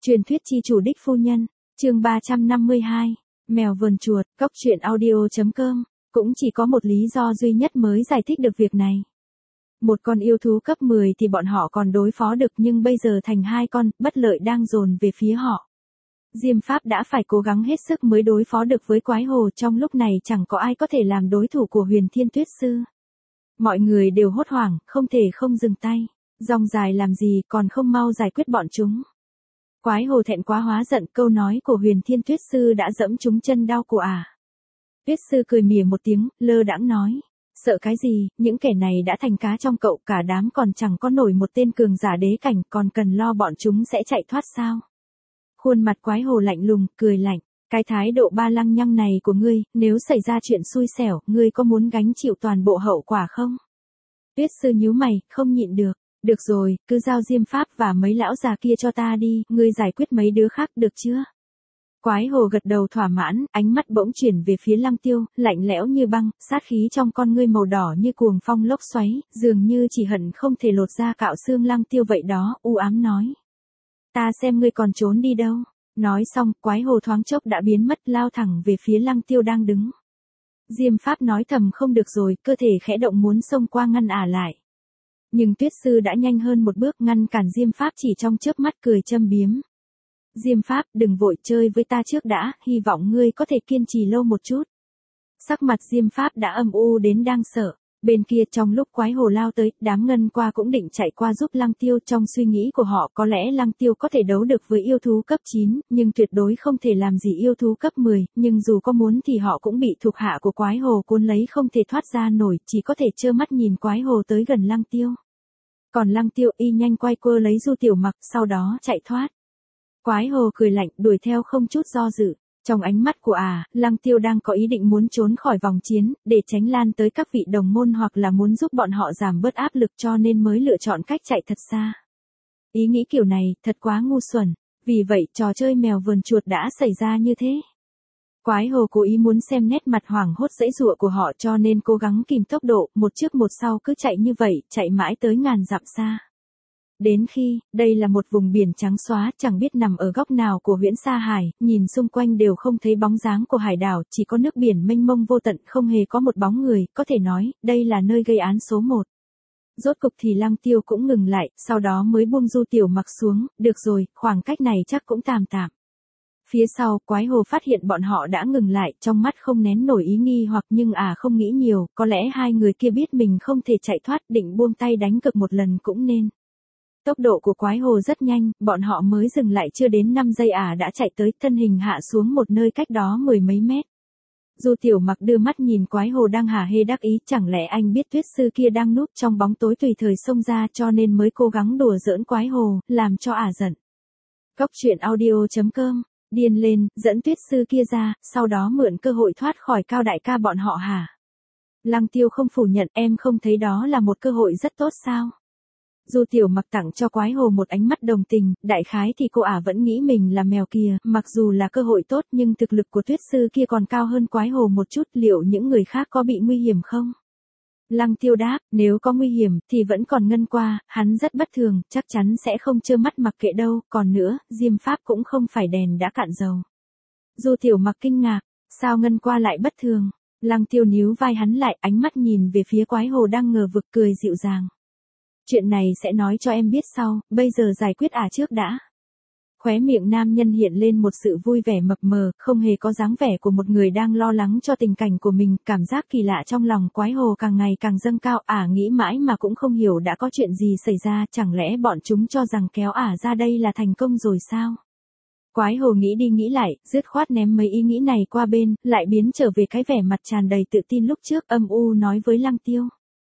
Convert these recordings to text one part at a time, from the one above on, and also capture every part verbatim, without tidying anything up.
Truyền thuyết chi chủ đích phu nhân, chương ba trăm năm mươi hai, mèo vờn chuột, cóc truyện audio chấm com, cũng chỉ có một lý do duy nhất mới giải thích được việc này. Một con yêu thú cấp mười thì bọn họ còn đối phó được, nhưng bây giờ thành hai con, bất lợi đang dồn về phía họ. Diêm Pháp đã phải cố gắng hết sức mới đối phó được với quái hồ, trong lúc này chẳng có ai có thể làm đối thủ của Huyền Thiên Tuyết Sư. Mọi người đều hốt hoảng, không thể không dừng tay. Rong dài làm gì, còn không mau giải quyết bọn chúng. Quái hồ thẹn quá hóa giận, câu nói của Huyền Thiên Tuyết Sư đã dẫm trúng chân đau của ả. Tuyết Sư cười mỉa một tiếng, lơ đãng nói. Sợ cái gì, những kẻ này đã thành cá trong cậu, cả đám còn chẳng có nổi một tên cường giả đế cảnh, còn cần lo bọn chúng sẽ chạy thoát sao? Khuôn mặt quái hồ lạnh lùng, cười lạnh. Cái thái độ ba lăng nhăng này của ngươi, nếu xảy ra chuyện xui xẻo, ngươi có muốn gánh chịu toàn bộ hậu quả không? Tuyết Sư nhíu mày, không nhịn được. Được rồi, cứ giao Diêm Pháp và mấy lão già kia cho ta đi, ngươi giải quyết mấy đứa khác được chưa? Quái hồ gật đầu thỏa mãn, ánh mắt bỗng chuyển về phía Lăng Tiêu, lạnh lẽo như băng, sát khí trong con ngươi màu đỏ như cuồng phong lốc xoáy, dường như chỉ hận không thể lột ra cạo xương Lăng Tiêu vậy đó, u ám nói. Ta xem ngươi còn trốn đi đâu. Nói xong, quái hồ thoáng chốc đã biến mất, lao thẳng về phía Lăng Tiêu đang đứng. Diêm Pháp nói thầm không được rồi, cơ thể khẽ động muốn xông qua ngăn ả lại. Nhưng Tuyết Sư đã nhanh hơn một bước ngăn cản Diêm Pháp, chỉ trong chớp mắt cười châm biếm. Diêm Pháp, đừng vội, chơi với ta trước đã, hy vọng ngươi có thể kiên trì lâu một chút. Sắc mặt Diêm Pháp đã âm u đến đang sợ. Bên kia trong lúc quái hồ lao tới, đám ngân qua cũng định chạy qua giúp Lăng Tiêu. Trong suy nghĩ của họ có lẽ Lăng Tiêu có thể đấu được với yêu thú cấp chín, nhưng tuyệt đối không thể làm gì yêu thú cấp mười, nhưng dù có muốn thì họ cũng bị thuộc hạ của quái hồ cuốn lấy không thể thoát ra nổi, chỉ có thể trơ mắt nhìn quái hồ tới gần Lăng Tiêu. Còn Lăng Tiêu y nhanh quay quơ lấy Du Tiểu Mặc, sau đó chạy thoát. Quái hồ cười lạnh, đuổi theo không chút do dự. Trong ánh mắt của ả, à, Lăng Tiêu đang có ý định muốn trốn khỏi vòng chiến, để tránh lan tới các vị đồng môn hoặc là muốn giúp bọn họ giảm bớt áp lực, cho nên mới lựa chọn cách chạy thật xa. Ý nghĩ kiểu này, thật quá ngu xuẩn. Vì vậy, trò chơi mèo vờn chuột đã xảy ra như thế. Quái hồ cố ý muốn xem nét mặt hoảng hốt giãy giụa của họ, cho nên cố gắng kìm tốc độ, một trước một sau cứ chạy như vậy, chạy mãi tới ngàn dặm xa. Đến khi, đây là một vùng biển trắng xóa, chẳng biết nằm ở góc nào của Huyễn Sa Hải, nhìn xung quanh đều không thấy bóng dáng của hải đảo, chỉ có nước biển mênh mông vô tận, không hề có một bóng người, có thể nói, đây là nơi gây án số một. Rốt cục thì Lăng Tiêu cũng ngừng lại, sau đó mới buông Du Tiểu Mặc xuống, được rồi, khoảng cách này chắc cũng tạm tạm. Phía sau, quái hồ phát hiện bọn họ đã ngừng lại, trong mắt không nén nổi ý nghi hoặc, nhưng à không nghĩ nhiều, có lẽ hai người kia biết mình không thể chạy thoát, định buông tay đánh cược một lần cũng nên. Tốc độ của quái hồ rất nhanh, bọn họ mới dừng lại chưa đến năm giây ả à đã chạy tới, thân hình hạ xuống một nơi cách đó mười mấy mét. Du Tiểu Mặc đưa mắt nhìn quái hồ đang hả hê đắc ý, chẳng lẽ anh biết Tuyết Sư kia đang núp trong bóng tối tùy thời xông ra, cho nên mới cố gắng đùa giỡn quái hồ, làm cho ả à giận. Cóc truyện audio chấm com, điên lên, dẫn Tuyết Sư kia ra, sau đó mượn cơ hội thoát khỏi Cao đại ca bọn họ hả? Lăng Tiêu không phủ nhận, em không thấy đó là một cơ hội rất tốt sao? Du Tiểu Mặc tặng cho quái hồ một ánh mắt đồng tình, đại khái thì cô ả vẫn nghĩ mình là mèo kìa, mặc dù là cơ hội tốt nhưng thực lực của Tuyết Sư kia còn cao hơn quái hồ một chút, liệu những người khác có bị nguy hiểm không? Lăng Tiêu đáp, nếu có nguy hiểm thì vẫn còn ngân qua, hắn rất bất thường, chắc chắn sẽ không trơ mắt mặc kệ đâu, còn nữa, Diêm Pháp cũng không phải đèn đã cạn dầu. Du Tiểu Mặc kinh ngạc, sao ngân qua lại bất thường? Lăng Tiêu níu vai hắn lại, ánh mắt nhìn về phía quái hồ đang ngờ vực, cười dịu dàng. Chuyện này sẽ nói cho em biết sau, bây giờ giải quyết ả à trước đã. Khóe miệng nam nhân hiện lên một sự vui vẻ mập mờ, không hề có dáng vẻ của một người đang lo lắng cho tình cảnh của mình, cảm giác kỳ lạ trong lòng quái hồ càng ngày càng dâng cao, ả à nghĩ mãi mà cũng không hiểu đã có chuyện gì xảy ra, chẳng lẽ bọn chúng cho rằng kéo ả à ra đây là thành công rồi sao? Quái hồ nghĩ đi nghĩ lại, dứt khoát ném mấy ý nghĩ này qua bên, lại biến trở về cái vẻ mặt tràn đầy tự tin lúc trước, âm u nói với Lăng Tiêu.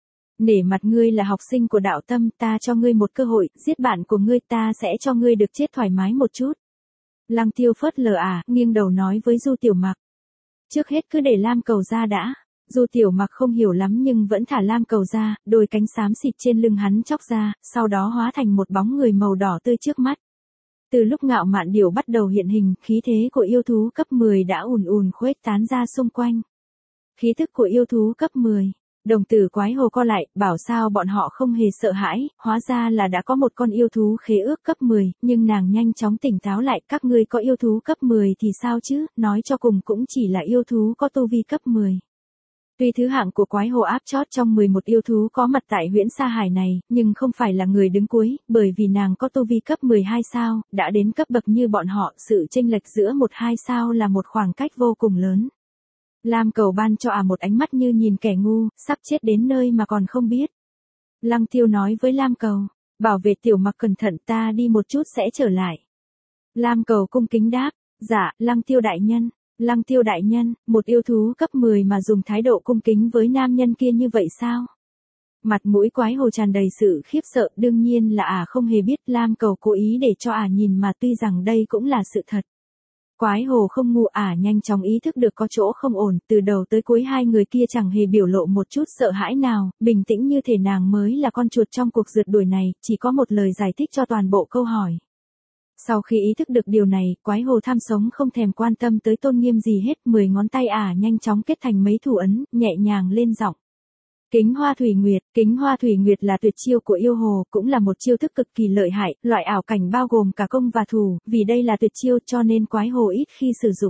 Nể mặt ngươi là học sinh của đạo tâm, ta cho ngươi một cơ hội, giết bạn của ngươi, ta sẽ cho ngươi được chết thoải mái một chút. Lăng Tiêu phớt lờ à, nghiêng đầu nói với Du Tiểu Mặc. Trước hết cứ để lam cầu ra đã. Du Tiểu Mặc không hiểu lắm nhưng vẫn thả lam cầu ra, đôi cánh xám xịt trên lưng hắn chóc ra, sau đó hóa thành một bóng người màu đỏ tươi trước mắt. Từ lúc Ngạo Mạn Điểu bắt đầu hiện hình, khí thế của yêu thú cấp mười đã ùn ùn khuếch tán ra xung quanh. Khí tức của yêu thú cấp mười. Đồng tử quái hồ co lại, bảo sao bọn họ không hề sợ hãi, hóa ra là đã có một con yêu thú khế ước cấp mười, nhưng nàng nhanh chóng tỉnh táo lại, các ngươi có yêu thú cấp mười thì sao chứ, nói cho cùng cũng chỉ là yêu thú có tu vi cấp mười. Tuy thứ hạng của quái hồ áp chót trong mười một yêu thú có mặt tại huyễn sa hải này, nhưng không phải là người đứng cuối, bởi vì nàng có tu vi cấp mười hai sao, đã đến cấp bậc như bọn họ, sự chênh lệch giữa một hai sao là một khoảng cách vô cùng lớn. Lam Cầu ban cho à một ánh mắt như nhìn kẻ ngu, sắp chết đến nơi mà còn không biết. Lăng Tiêu nói với Lam Cầu, bảo vệ Tiểu Mặc cẩn thận, ta đi một chút sẽ trở lại. Lam Cầu cung kính đáp, dạ, Lăng Tiêu đại nhân. Lăng Tiêu đại nhân, một yêu thú cấp mười mà dùng thái độ cung kính với nam nhân kia như vậy sao? Mặt mũi quái hồ tràn đầy sự khiếp sợ, đương nhiên là à không hề biết, Lam Cầu cố ý để cho à nhìn mà tuy rằng đây cũng là sự thật. Quái hồ không ngu, à nhanh chóng ý thức được có chỗ không ổn, từ đầu tới cuối hai người kia chẳng hề biểu lộ một chút sợ hãi nào, bình tĩnh như thể nàng mới là con chuột trong cuộc rượt đuổi này, chỉ có một lời giải thích cho toàn bộ câu hỏi. Sau khi ý thức được điều này, quái hồ tham sống không thèm quan tâm tới tôn nghiêm gì hết, mười ngón tay ả à nhanh chóng kết thành mấy thủ ấn, nhẹ nhàng lên giọng. Kính Hoa Thủy Nguyệt, Kính Hoa Thủy Nguyệt là tuyệt chiêu của yêu hồ, cũng là một chiêu thức cực kỳ lợi hại, loại ảo cảnh bao gồm cả công và thủ, vì đây là tuyệt chiêu cho nên quái hồ ít khi sử dụng.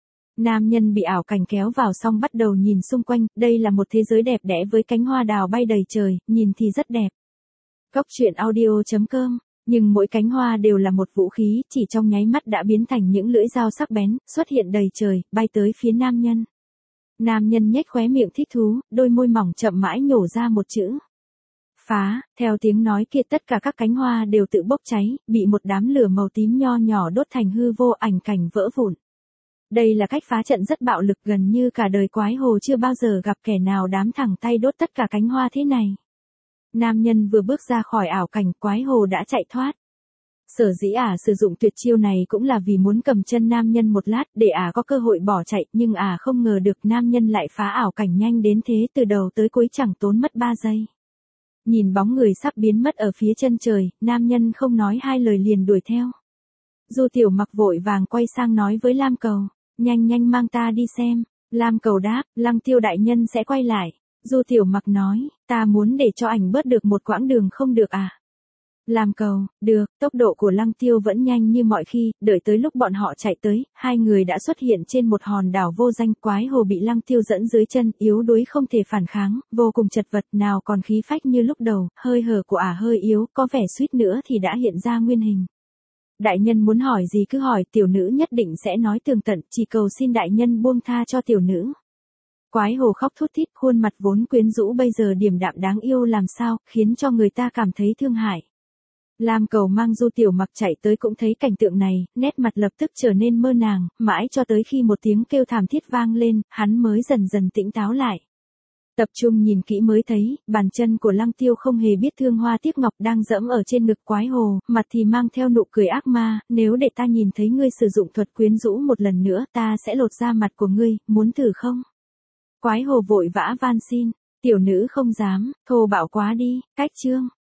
Nam nhân bị ảo cảnh kéo vào xong bắt đầu nhìn xung quanh, đây là một thế giới đẹp đẽ với cánh hoa đào bay đầy trời, nhìn thì rất đẹp. Cốc truyện audio chấm com. Nhưng mỗi cánh hoa đều là một vũ khí, chỉ trong nháy mắt đã biến thành những lưỡi dao sắc bén, xuất hiện đầy trời, bay tới phía nam nhân. Nam nhân nhếch khóe miệng thích thú, đôi môi mỏng chậm mãi nhổ ra một chữ. Phá, theo tiếng nói kia tất cả các cánh hoa đều tự bốc cháy, bị một đám lửa màu tím nho nhỏ đốt thành hư vô, ảnh cảnh vỡ vụn. Đây là cách phá trận rất bạo lực, gần như cả đời quái hồ chưa bao giờ gặp kẻ nào đám thẳng tay đốt tất cả cánh hoa thế này. Nam nhân vừa bước ra khỏi ảo cảnh, quái hồ đã chạy thoát. Sở dĩ ả à sử dụng tuyệt chiêu này cũng là vì muốn cầm chân nam nhân một lát để ả à có cơ hội bỏ chạy, nhưng ả à không ngờ được nam nhân lại phá ảo cảnh nhanh đến thế, từ đầu tới cuối chẳng tốn mất ba giây. Nhìn bóng người sắp biến mất ở phía chân trời, nam nhân không nói hai lời liền đuổi theo. Du Tiểu Mặc vội vàng quay sang nói với Lam Cầu, nhanh nhanh mang ta đi xem. Lam Cầu đáp, Lăng Tiêu đại nhân sẽ quay lại. Du Tiểu Mặc nói, ta muốn để cho ảnh bớt được một quãng đường không được à? Lam Cầu, được, tốc độ của Lăng Tiêu vẫn nhanh như mọi khi, đợi tới lúc bọn họ chạy tới, hai người đã xuất hiện trên một hòn đảo vô danh, quái hồ bị Lăng Tiêu dẫn dưới chân, yếu đuối không thể phản kháng, vô cùng chật vật, nào còn khí phách như lúc đầu, hơi hở của ả à hơi yếu, có vẻ suýt nữa thì đã hiện ra nguyên hình. Đại nhân muốn hỏi gì cứ hỏi, tiểu nữ nhất định sẽ nói tường tận, chỉ cầu xin đại nhân buông tha cho tiểu nữ. Quái hồ khóc thút thít, khuôn mặt vốn quyến rũ bây giờ điềm đạm đáng yêu làm sao, khiến cho người ta cảm thấy thương hại. Lam Cầu mang Du Tiểu Mặc chạy tới cũng thấy cảnh tượng này, nét mặt lập tức trở nên mơ màng, mãi cho tới khi một tiếng kêu thảm thiết vang lên, hắn mới dần dần tỉnh táo lại. Tập trung nhìn kỹ mới thấy, bàn chân của Lăng Tiêu không hề biết thương hoa tiếc ngọc đang dẫm ở trên ngực quái hồ, mặt thì mang theo nụ cười ác ma, nếu để ta nhìn thấy ngươi sử dụng thuật quyến rũ một lần nữa, ta sẽ lột da mặt của ngươi, muốn thử không? Quái hồ vội vã van xin, tiểu nữ không dám, thô bạo quá đi, cách chương.